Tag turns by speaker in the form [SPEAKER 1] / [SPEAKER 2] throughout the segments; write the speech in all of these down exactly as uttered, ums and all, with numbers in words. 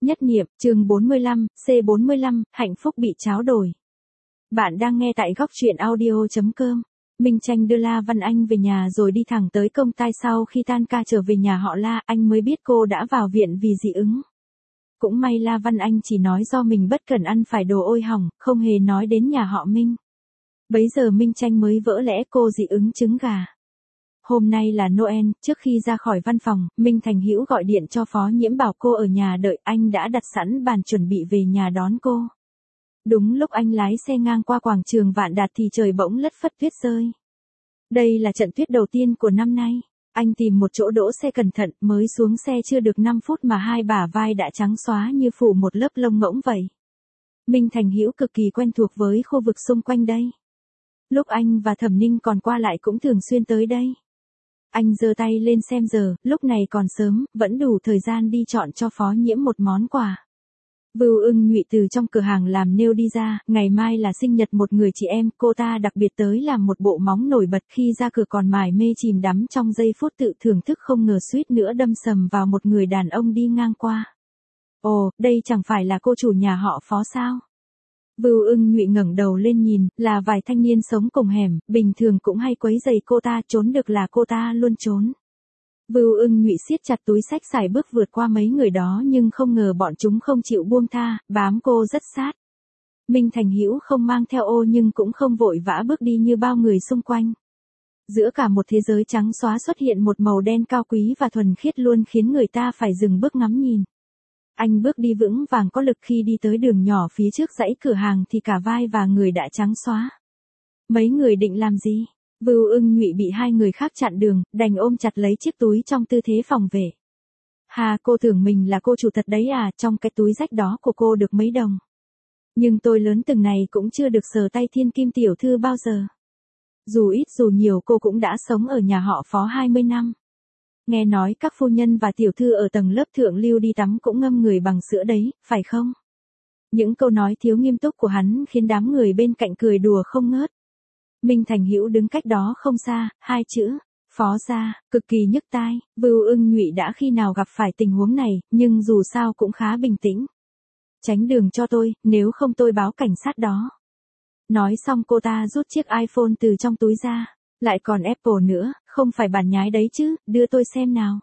[SPEAKER 1] Nhất niệm, chương bốn mươi lăm, C bốn mươi lăm, hạnh phúc bị tráo đổi. Bạn đang nghe tại góc truyện audio chấm com. Minh Tranh đưa La Văn Anh về nhà rồi đi thẳng tới công tai. Sau khi tan ca trở về nhà họ La, anh mới biết cô đã vào viện vì dị ứng. Cũng may La Văn Anh chỉ nói do mình bất cẩn ăn phải đồ ôi hỏng, không hề nói đến nhà họ Minh. Bấy giờ Minh Tranh mới vỡ lẽ cô dị ứng trứng gà. Hôm nay là Noel, trước khi ra khỏi văn phòng, Minh Thành Hữu gọi điện cho Phó Nhiễm bảo cô ở nhà đợi, anh đã đặt sẵn bàn chuẩn bị về nhà đón cô. Đúng lúc anh lái xe ngang qua quảng trường Vạn Đạt thì trời bỗng lất phất tuyết rơi. Đây là trận tuyết đầu tiên của năm nay. Anh tìm một chỗ đỗ xe cẩn thận, mới xuống xe chưa được năm phút mà hai bả vai đã trắng xóa như phủ một lớp lông ngỗng vậy. Minh Thành Hữu cực kỳ quen thuộc với khu vực xung quanh đây. Lúc anh và Thẩm Ninh còn qua lại cũng thường xuyên tới đây. Anh giơ tay lên xem giờ, lúc này còn sớm, vẫn đủ thời gian đi chọn cho Phó Nhiễm một món quà. Vưu Ưng Nhụy từ trong cửa hàng làm nail đi ra, ngày mai là sinh nhật một người chị em, cô ta đặc biệt tới làm một bộ móng nổi bật, khi ra cửa còn mải mê chìm đắm trong giây phút tự thưởng thức, không ngờ suýt nữa đâm sầm vào một người đàn ông đi ngang qua. Ồ, đây chẳng phải là cô chủ nhà họ Phó sao? Vưu Ưng Nhụy ngẩng đầu lên nhìn, là vài thanh niên sống cùng hẻm, bình thường cũng hay quấy rầy cô ta, trốn được là cô ta luôn trốn. Vưu Ưng Nhụy siết chặt túi xách sải bước vượt qua mấy người đó, nhưng không ngờ bọn chúng không chịu buông tha, bám cô rất sát. Minh Thành Hữu không mang theo ô nhưng cũng không vội vã bước đi như bao người xung quanh. Giữa cả một thế giới trắng xóa xuất hiện một màu đen cao quý và thuần khiết luôn khiến người ta phải dừng bước ngắm nhìn. Anh bước đi vững vàng có lực, khi đi tới đường nhỏ phía trước dãy cửa hàng thì cả vai và người đã trắng xóa. Mấy người định làm gì? Vưu Ưng Nhụy bị hai người khác chặn đường, đành ôm chặt lấy chiếc túi trong tư thế phòng vệ. Hà, cô tưởng mình là cô chủ thật đấy à, trong cái túi rách đó của cô được mấy đồng. Nhưng tôi lớn từng này cũng chưa được sờ tay thiên kim tiểu thư bao giờ. Dù ít dù nhiều cô cũng đã sống ở nhà họ Phó hai mươi năm. Nghe nói các phu nhân và tiểu thư ở tầng lớp thượng lưu đi tắm cũng ngâm người bằng sữa đấy, phải không? Những câu nói thiếu nghiêm túc của hắn khiến đám người bên cạnh cười đùa không ngớt. Minh Thành Hữu đứng cách đó không xa, hai chữ, Phó gia, cực kỳ nhức tai. Vưu Ưng Nhụy đã khi nào gặp phải tình huống này, nhưng dù sao cũng khá bình tĩnh. Tránh đường cho tôi, nếu không tôi báo cảnh sát đó. Nói xong cô ta rút chiếc iPhone từ trong túi ra. Lại còn Apple nữa, không phải bản nhái đấy chứ, đưa tôi xem nào.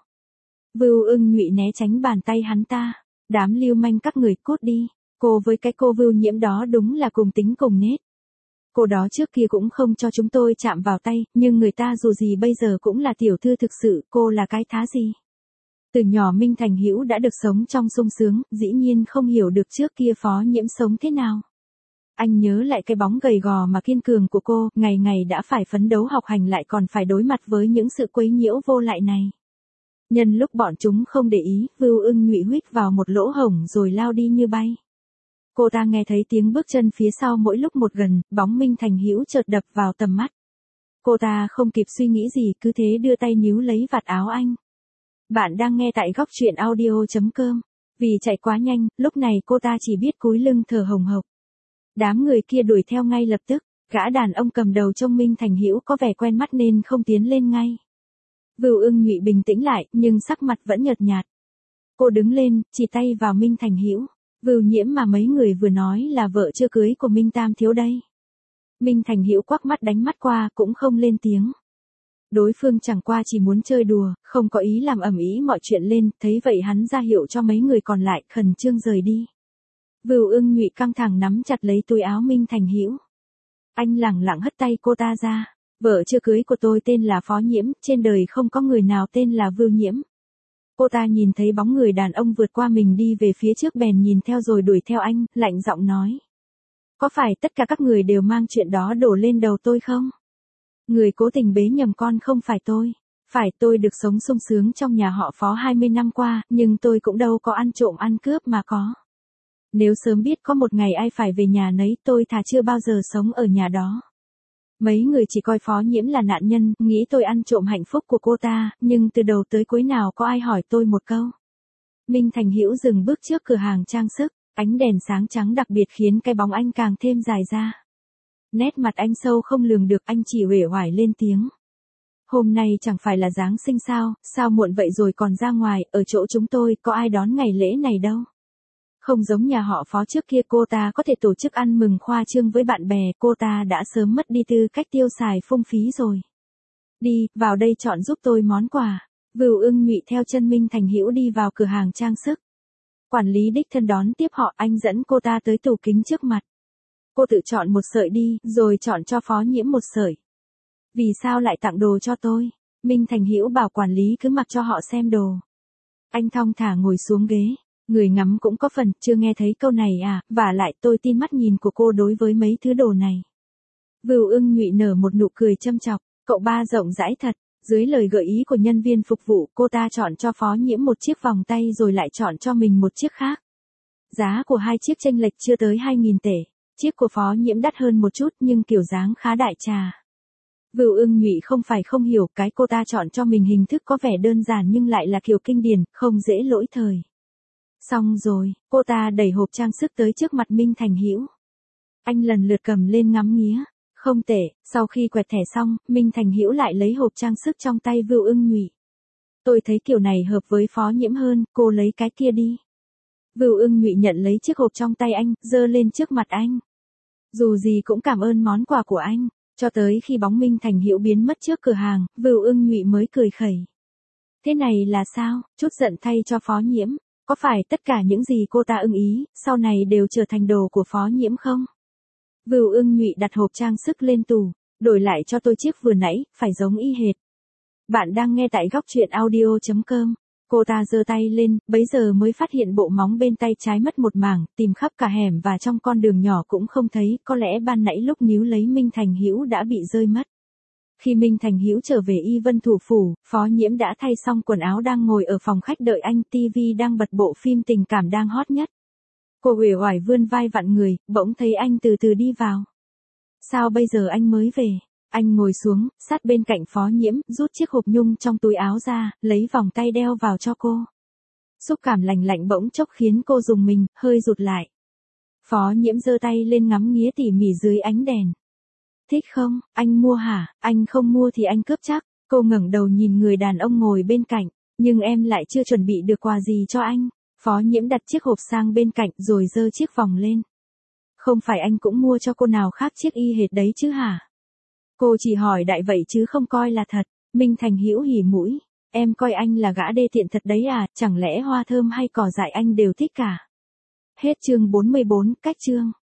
[SPEAKER 1] Vưu Ưng Nhụy né tránh bàn tay hắn ta. Đám lưu manh các người cút đi. Cô với cái cô Vưu Nhiễm đó đúng là cùng tính cùng nết. Cô đó trước kia cũng không cho chúng tôi chạm vào tay, nhưng người ta dù gì bây giờ cũng là tiểu thư thực sự, cô là cái thá gì. Từ nhỏ Minh Thành Hữu đã được sống trong sung sướng, dĩ nhiên không hiểu được trước kia Phó Nhiễm sống thế nào. Anh nhớ lại cái bóng gầy gò mà kiên cường của cô, ngày ngày đã phải phấn đấu học hành lại còn phải đối mặt với những sự quấy nhiễu vô lại này. Nhân lúc bọn chúng không để ý, Vưu Ưng Nhụy huých vào một lỗ hổng rồi lao đi như bay. Cô ta nghe thấy tiếng bước chân phía sau mỗi lúc một gần, bóng Minh Thành Hữu chợt đập vào tầm mắt. Cô ta không kịp suy nghĩ gì, cứ thế đưa tay níu lấy vạt áo anh. Bạn đang nghe tại góc truyện audio chấm com. Vì chạy quá nhanh, lúc này cô ta chỉ biết cúi lưng thở hồng hộc. Đám người kia đuổi theo ngay lập tức, gã đàn ông cầm đầu trông Minh Thành Hữu có vẻ quen mắt nên không tiến lên ngay. Vưu Ưng Nhụy bình tĩnh lại, nhưng sắc mặt vẫn nhợt nhạt. Cô đứng lên, chỉ tay vào Minh Thành Hữu. Vưu Nhiễm mà mấy người vừa nói là vợ chưa cưới của Minh Tam thiếu đây. Minh Thành Hữu quắc mắt đánh mắt qua cũng không lên tiếng. Đối phương chẳng qua chỉ muốn chơi đùa, không có ý làm ầm ĩ mọi chuyện lên, thấy vậy hắn ra hiệu cho mấy người còn lại khẩn trương rời đi. Vưu Ưng Nhụy căng thẳng nắm chặt lấy túi áo Minh Thành Hữu. Anh lẳng lặng hất tay cô ta ra. Vợ chưa cưới của tôi tên là Phó Nhiễm, trên đời không có người nào tên là Vưu Nhiễm. Cô ta nhìn thấy bóng người đàn ông vượt qua mình đi về phía trước bèn nhìn theo rồi đuổi theo anh, lạnh giọng nói. Có phải tất cả các người đều mang chuyện đó đổ lên đầu tôi không? Người cố tình bế nhầm con không phải tôi. Phải, tôi được sống sung sướng trong nhà họ Phó hai mươi năm qua, nhưng tôi cũng đâu có ăn trộm ăn cướp mà có. Nếu sớm biết có một ngày ai phải về nhà nấy, tôi thà chưa bao giờ sống ở nhà đó. Mấy người chỉ coi Phó Nhiễm là nạn nhân, nghĩ tôi ăn trộm hạnh phúc của cô ta, nhưng từ đầu tới cuối nào có ai hỏi tôi một câu. Minh Thành Hữu dừng bước trước cửa hàng trang sức, ánh đèn sáng trắng đặc biệt khiến cái bóng anh càng thêm dài ra. Nét mặt anh sâu không lường được, anh chỉ uể oải lên tiếng. Hôm nay chẳng phải là Giáng sinh sao, sao muộn vậy rồi còn ra ngoài, ở chỗ chúng tôi có ai đón ngày lễ này đâu. Không giống nhà họ Phó trước kia cô ta có thể tổ chức ăn mừng khoa trương với bạn bè, cô ta đã sớm mất đi tư cách tiêu xài phung phí rồi. Đi, vào đây chọn giúp tôi món quà. Vưu Ưng Nhụy theo chân Minh Thành Hữu đi vào cửa hàng trang sức. Quản lý đích thân đón tiếp họ, anh dẫn cô ta tới tủ kính trước mặt. Cô tự chọn một sợi đi, rồi chọn cho Phó Nhiễm một sợi. Vì sao lại tặng đồ cho tôi? Minh Thành Hữu bảo quản lý cứ mặc cho họ xem đồ. Anh thong thả ngồi xuống ghế. Người ngắm cũng có phần, chưa nghe thấy câu này à, vả lại tôi tin mắt nhìn của cô đối với mấy thứ đồ này. Vưu Ưng Nhụy nở một nụ cười châm chọc, cậu ba rộng rãi thật. Dưới lời gợi ý của nhân viên phục vụ, cô ta chọn cho Phó Nhiễm một chiếc vòng tay rồi lại chọn cho mình một chiếc khác. Giá của hai chiếc chênh lệch chưa tới hai nghìn tệ. Chiếc của Phó Nhiễm đắt hơn một chút nhưng kiểu dáng khá đại trà. Vưu Ưng Nhụy không phải không hiểu, cái cô ta chọn cho mình hình thức có vẻ đơn giản nhưng lại là kiểu kinh điển, không dễ lỗi thời. Xong rồi, cô ta đẩy hộp trang sức tới trước mặt Minh Thành Hữu. Anh lần lượt cầm lên ngắm nghía. Không tệ, sau khi quẹt thẻ xong, Minh Thành Hữu lại lấy hộp trang sức trong tay Vưu Ưng Nhụy. Tôi thấy kiểu này hợp với Phó Nhiễm hơn, cô lấy cái kia đi. Vưu Ưng Nhụy nhận lấy chiếc hộp trong tay anh, giơ lên trước mặt anh. Dù gì cũng cảm ơn món quà của anh, cho tới khi bóng Minh Thành Hữu biến mất trước cửa hàng, Vưu Ưng Nhụy mới cười khẩy. Thế này là sao, chút giận thay cho Phó Nhiễm, có phải tất cả những gì cô ta ưng ý, sau này đều trở thành đồ của Phó Nhiễm không? Vưu Ưng Nhụy đặt hộp trang sức lên tủ, đổi lại cho tôi chiếc vừa nãy, phải giống y hệt. Bạn đang nghe tại góc truyện audio chấm com. Cô ta giơ tay lên, bấy giờ mới phát hiện bộ móng bên tay trái mất một mảng, tìm khắp cả hẻm và trong con đường nhỏ cũng không thấy, có lẽ ban nãy lúc níu lấy Minh Thành Hữu đã bị rơi mất. Khi Minh Thành Hữu trở về Y Vân thủ phủ, Phó Nhiễm đã thay xong quần áo đang ngồi ở phòng khách đợi anh, ti vi đang bật bộ phim tình cảm đang hot nhất. Cô uể oải vươn vai vặn người, bỗng thấy anh từ từ đi vào. Sao bây giờ anh mới về? Anh ngồi xuống, sát bên cạnh Phó Nhiễm, rút chiếc hộp nhung trong túi áo ra, lấy vòng tay đeo vào cho cô. Xúc cảm lành lạnh bỗng chốc khiến cô rùng mình, hơi rụt lại. Phó Nhiễm giơ tay lên ngắm nghía tỉ mỉ dưới ánh đèn. Thích không, anh mua hả? Anh không mua thì anh cướp chắc. Cô ngẩng đầu nhìn người đàn ông ngồi bên cạnh, nhưng em lại chưa chuẩn bị được quà gì cho anh. Phó Nhiễm đặt chiếc hộp sang bên cạnh rồi giơ chiếc vòng lên. Không phải anh cũng mua cho cô nào khác chiếc y hệt đấy chứ hả? Cô chỉ hỏi đại vậy chứ không coi là thật. Minh Thành Hữu hỉ mũi. Em coi anh là gã đê tiện thật đấy à, chẳng lẽ hoa thơm hay cỏ dại anh đều thích cả. Hết chương bốn mươi bốn, cách chương.